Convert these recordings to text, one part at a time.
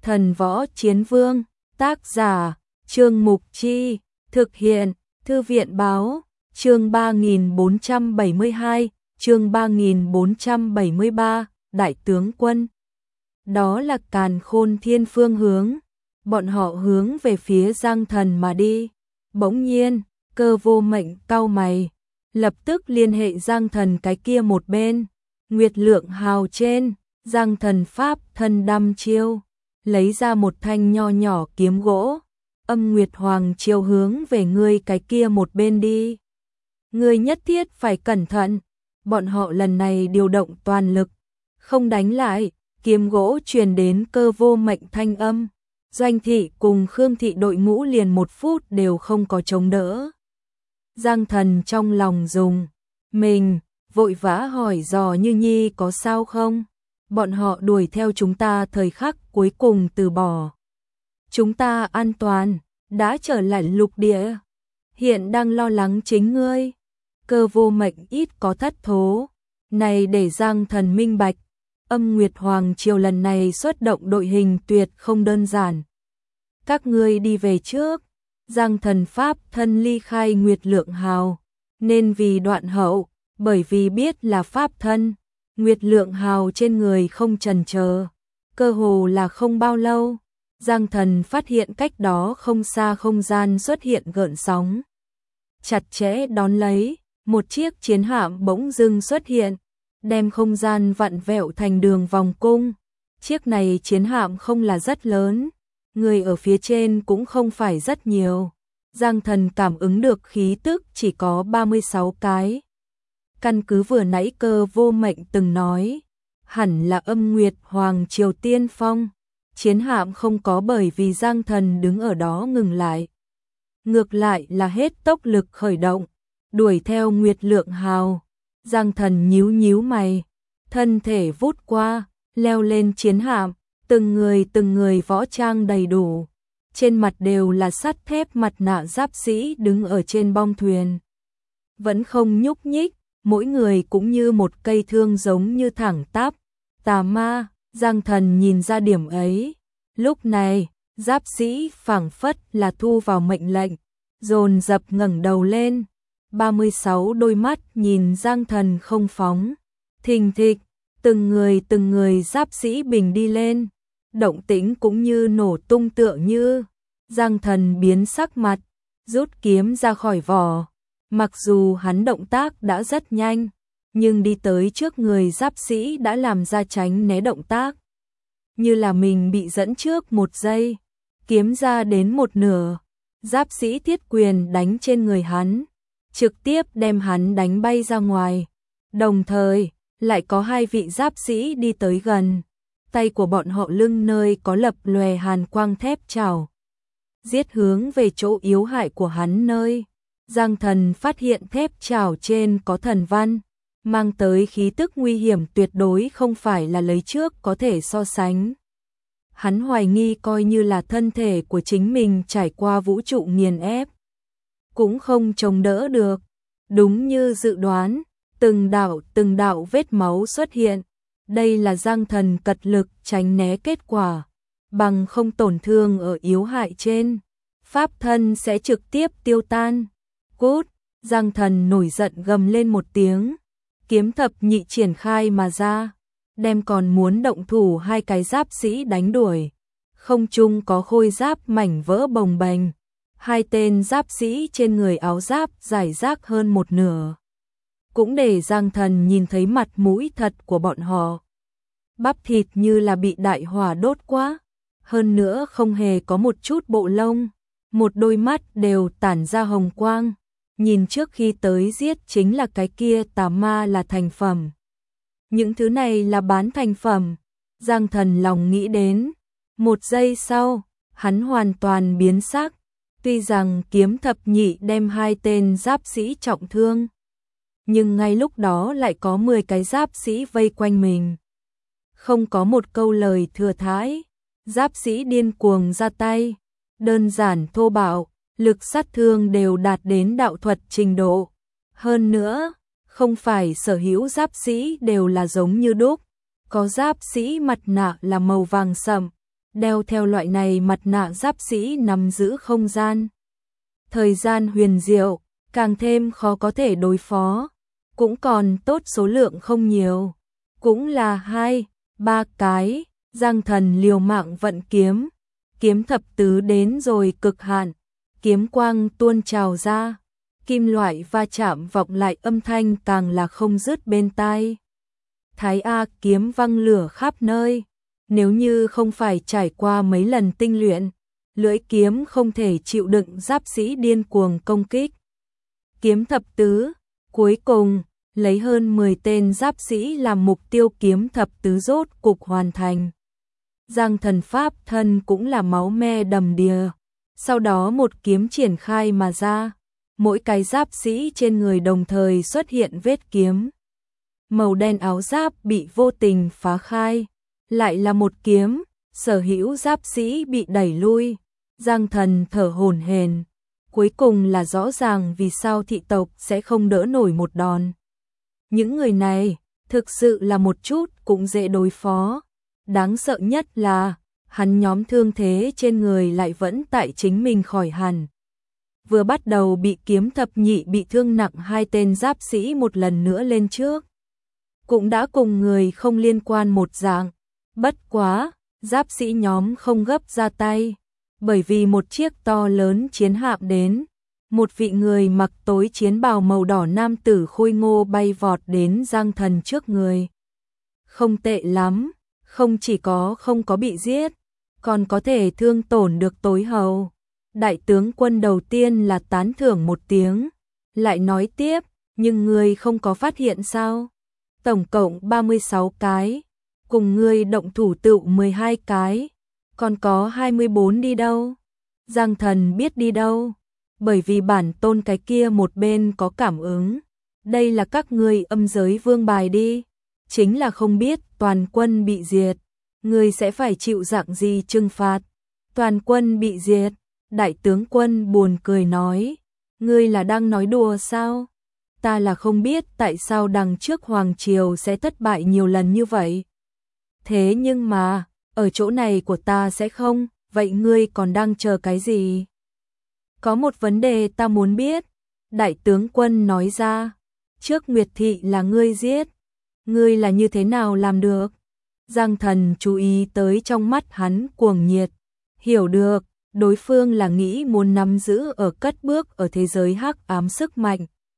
Thần võ chiến vương, tác giả, Trương Mục Chi, thực hiện, Thư viện báo, chương 3472, chương 3473, Đại tướng quân. Đó là Càn Khôn Thiên phương hướng, bọn họ hướng về phía Giang Thần mà đi. Bỗng nhiên, Cơ Vô Mệnh cau mày, lập tức liên hệ Giang Thần cái kia một bên. Nguyệt Lượng Hào trên, Giang Thần pháp thân đăm chiêu, lấy ra một thanh nho nhỏ kiếm gỗ. Âm Nguyệt Hoàng chiêu hướng về ngươi cái kia một bên đi. Ngươi nhất thiết phải cẩn thận, bọn họ lần này điều động toàn lực, không đánh lại. Kiếm gỗ truyền đến Cơ Vô Mệnh thanh âm. Doanh thị cùng Khương thị đội ngũ liền 1 phút đều không có chống đỡ. Giang Thần trong lòng dùng mình, vội vã hỏi dò Như Nhi có sao không? Bọn họ đuổi theo chúng ta thời khắc cuối cùng từ bỏ. Chúng ta an toàn, đã trở lại lục địa. Hiện đang lo lắng chính ngươi. Cơ Vô Mệnh ít có thất thố. Này để Giang Thần minh bạch. Âm Nguyệt Hoàng triều lần này xuất động đội hình tuyệt không đơn giản. Các ngươi đi về trước. Giang Thần pháp thân ly khai Nguyệt Lượng Hào. Nên vì đoạn hậu, bởi vì biết là pháp thân. Nguyệt Lượng Hào trên người không chần chờ. Cơ hồ là không bao lâu. Giang Thần phát hiện cách đó không xa không gian xuất hiện gợn sóng. Chặt chẽ đón lấy, một chiếc chiến hạm bỗng dưng xuất hiện, đem không gian vặn vẹo thành đường vòng cung. Chiếc này chiến hạm không là rất lớn, người ở phía trên cũng không phải rất nhiều. Giang Thần cảm ứng được khí tức chỉ có 36 cái. Căn cứ vừa nãy Cơ Vô Mệnh từng nói, hẳn là Âm Nguyệt Hoàng triều tiên phong. Chiến hạm không có bởi vì Giang Thần đứng ở đó ngừng lại. Ngược lại là hết tốc lực khởi động, đuổi theo Nguyệt Lượng Hào. Giang Thần nhíu nhíu mày, thân thể vút qua, leo lên chiến hạm, từng người võ trang đầy đủ. Trên mặt đều là sắt thép mặt nạ giáp sĩ đứng ở trên bong thuyền. Vẫn không nhúc nhích, mỗi người cũng như một cây thương giống như thẳng tắp. Tà ma, Giang Thần nhìn ra điểm ấy. Lúc này, giáp sĩ phảng phất là thu vào mệnh lệnh, dồn dập ngẩng đầu lên. 36 đôi mắt nhìn Giang Thần không phóng. Thình thịch, từng người giáp sĩ bình đi lên. Động tĩnh cũng như nổ tung tựa như. Giang Thần biến sắc mặt, rút kiếm ra khỏi vỏ. Mặc dù hắn động tác đã rất nhanh, nhưng đi tới trước người giáp sĩ đã làm ra tránh né động tác. Như là mình bị dẫn trước 1 giây, kiếm ra đến 1/2, giáp sĩ thiết quyền đánh trên người hắn, trực tiếp đem hắn đánh bay ra ngoài. Đồng thời, lại có 2 vị giáp sĩ đi tới gần, tay của bọn họ lưng nơi có lập lòe hàn quang thép chảo, giết hướng về chỗ yếu hại của hắn nơi. Giang Thần phát hiện thép chảo trên có thần văn, mang tới khí tức nguy hiểm tuyệt đối không phải là lấy trước có thể so sánh. Hắn hoài nghi coi như là thân thể của chính mình trải qua vũ trụ nghiền ép, cũng không chống đỡ được. Đúng như dự đoán, từng đạo vết máu xuất hiện. Đây là Giang Thần cật lực tránh né kết quả, bằng không tổn thương ở yếu hại trên, pháp thân sẽ trực tiếp tiêu tan. Cút, Giang Thần nổi giận gầm lên một tiếng, kiếm thập nhị triển khai mà ra, đem còn muốn động thủ 2 cái giáp sĩ đánh đuổi. Không trung có khôi giáp mảnh vỡ bồng bềnh, 2 tên giáp sĩ trên người áo giáp rải rác hơn 1/2. Cũng để Giang Thần nhìn thấy mặt mũi thật của bọn họ. Bắp thịt như là bị đại hỏa đốt quá, hơn nữa không hề có một chút bộ lông, một đôi mắt đều tản ra hồng quang. Nhìn trước khi tới giết chính là cái kia tà ma là thành phẩm. Những thứ này là bán thành phẩm. Giang Thần lòng nghĩ đến. 1 giây sau, hắn hoàn toàn biến sắc. Tuy rằng kiếm thập nhị đem 2 tên giáp sĩ trọng thương, nhưng ngay lúc đó lại có 10 cái giáp sĩ vây quanh mình. Không có một câu lời thừa thãi, giáp sĩ điên cuồng ra tay, đơn giản thô bạo, lực sát thương đều đạt đến đạo thuật trình độ. Hơn nữa, không phải sở hữu giáp sĩ đều là giống như đúc, có giáp sĩ mặt nạ là màu vàng sậm, đeo theo loại này mặt nạ giáp sĩ nắm giữ không gian. Thời gian huyền diệu, càng thêm khó có thể đối phó. Cũng còn tốt số lượng không nhiều. Cũng là 2, 3 cái, Giang Thần liều mạng vận kiếm. Kiếm thập tứ đến rồi cực hạn. Kiếm quang tuôn trào ra. Kim loại va chạm vọng lại âm thanh càng là không dứt bên tai. Thái A kiếm văng lửa khắp nơi. Nếu như không phải trải qua mấy lần tinh luyện, lưỡi kiếm không thể chịu đựng giáp sĩ điên cuồng công kích. Kiếm thập tứ, cuối cùng, lấy hơn 10 tên giáp sĩ làm mục tiêu kiếm thập tứ rốt cục hoàn thành. Giang Thần pháp thân cũng là máu me đầm đìa. Sau đó một kiếm triển khai mà ra, mỗi cái giáp sĩ trên người đồng thời xuất hiện vết kiếm. Màu đen áo giáp bị vô tình phá khai, lại là một kiếm, sở hữu giáp sĩ bị đẩy lui. Giang Thần thở hổn hển, cuối cùng là rõ ràng vì sao thị tộc sẽ không đỡ nổi một đòn. Những người này, thực sự là một chút cũng dễ đối phó. Đáng sợ nhất là, hắn nhóm thương thế trên người lại vẫn tại chính mình khỏi hẳn. Vừa bắt đầu bị kiếm thập nhị bị thương nặng 2 tên giáp sĩ một lần nữa lên trước. Cũng đã cùng người không liên quan một dạng. Bất quá, giáp sĩ nhóm không gấp ra tay. Bởi vì một chiếc to lớn chiến hạm đến. Một vị người mặc tối chiến bào màu đỏ nam tử khôi ngô bay vọt đến Giang Thần trước người. Không tệ lắm, không chỉ có không có bị giết, còn có thể thương tổn được tối hầu. Đại tướng quân đầu tiên là tán thưởng một tiếng, lại nói tiếp, nhưng ngươi không có phát hiện sao? Tổng cộng 36 cái, cùng ngươi động thủ tựu 12 cái, còn có 24 đi đâu? Giang Thần biết đi đâu, bởi vì bản tôn cái kia một bên có cảm ứng. Đây là các ngươi âm giới vương bài đi, chính là không biết toàn quân bị diệt, ngươi sẽ phải chịu dạng gì trừng phạt. Toàn quân bị diệt, đại tướng quân buồn cười nói, ngươi là đang nói đùa sao? Ta là không biết tại sao đằng trước Hoàng Triều sẽ thất bại nhiều lần như vậy. Thế nhưng mà, ở chỗ này của ta sẽ không, vậy ngươi còn đang chờ cái gì? Có một vấn đề ta muốn biết, đại tướng quân nói ra, trước Nguyệt Thị là ngươi giết, ngươi là như thế nào làm được? Giang Thần chú ý tới trong mắt hắn cuồng nhiệt, hiểu được, đối phương là nghĩ muốn nắm giữ ở cất bước ở thế giới hắc ám sức mạnh.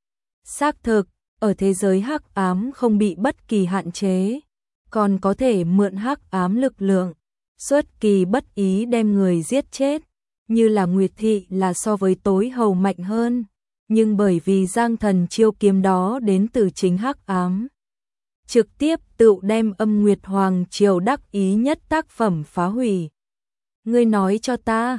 Xác thực, ở thế giới hắc ám không bị bất kỳ hạn chế, còn có thể mượn hắc ám lực lượng, xuất kỳ bất ý đem người giết chết, như là Nguyệt Thị là so với tối hầu mạnh hơn, nhưng bởi vì Giang Thần chiêu kiếm đó đến từ chính hắc ám, trực tiếp tự đem âm Nguyệt Hoàng Triều đắc ý nhất tác phẩm phá hủy. Ngươi nói cho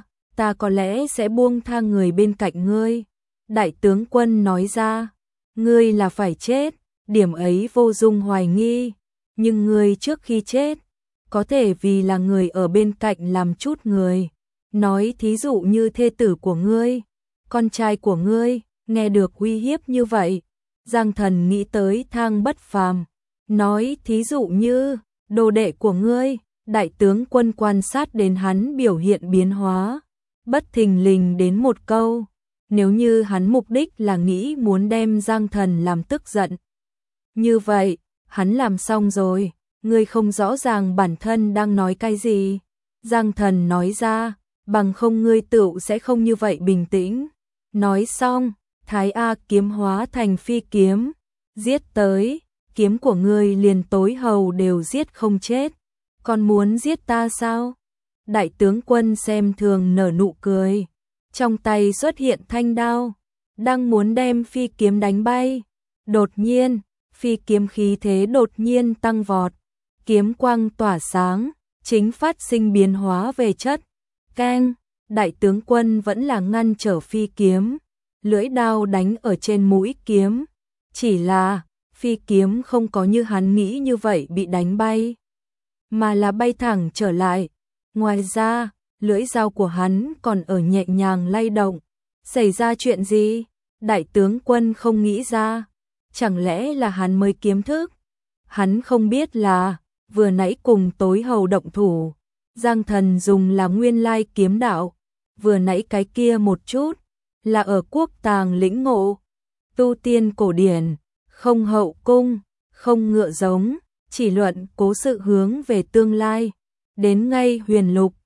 ta có lẽ sẽ buông tha người bên cạnh ngươi. Đại tướng quân nói ra, ngươi là phải chết, điểm ấy vô dung hoài nghi, nhưng ngươi trước khi chết, có thể vì là người ở bên cạnh làm chút người. Nói thí dụ như thê tử của ngươi, con trai của ngươi, nghe được uy hiếp như vậy. Giang Thần nghĩ tới Thang Bất Phàm, nói thí dụ như, đồ đệ của ngươi. Đại tướng quân quan sát đến hắn biểu hiện biến hóa, bất thình lình đến một câu, nếu như hắn mục đích là nghĩ muốn đem Giang Thần làm tức giận. Như vậy, hắn làm xong rồi, ngươi không rõ ràng bản thân đang nói cái gì. Giang Thần nói ra, bằng không ngươi tựu sẽ không như vậy bình tĩnh. Nói xong, Thái A kiếm hóa thành phi kiếm, giết tới, kiếm của ngươi liền tối hầu đều giết không chết. Còn muốn giết ta sao? Đại tướng quân xem thường nở nụ cười, trong tay xuất hiện thanh đao, đang muốn đem phi kiếm đánh bay. Đột nhiên, phi kiếm khí thế đột nhiên tăng vọt, kiếm quang tỏa sáng, chính phát sinh biến hóa về chất. Keng, đại tướng quân vẫn là ngăn trở phi kiếm, lưỡi đao đánh ở trên mũi kiếm, chỉ là phi kiếm không có như hắn nghĩ như vậy bị đánh bay, mà là bay thẳng trở lại. Ngoài ra, lưỡi dao của hắn còn ở nhẹ nhàng lay động. Xảy ra chuyện gì? Đại tướng quân không nghĩ ra. Chẳng lẽ là hắn mới kiếm thức? Hắn không biết là, vừa nãy cùng tối hầu động thủ, Giang Thần dùng là nguyên lai kiếm đạo, vừa nãy cái kia một chút là ở quốc tàng lĩnh ngộ, tu tiên cổ điển, không hậu cung, không ngựa giống, chỉ luận cố sự hướng về tương lai, đến ngay huyền lục,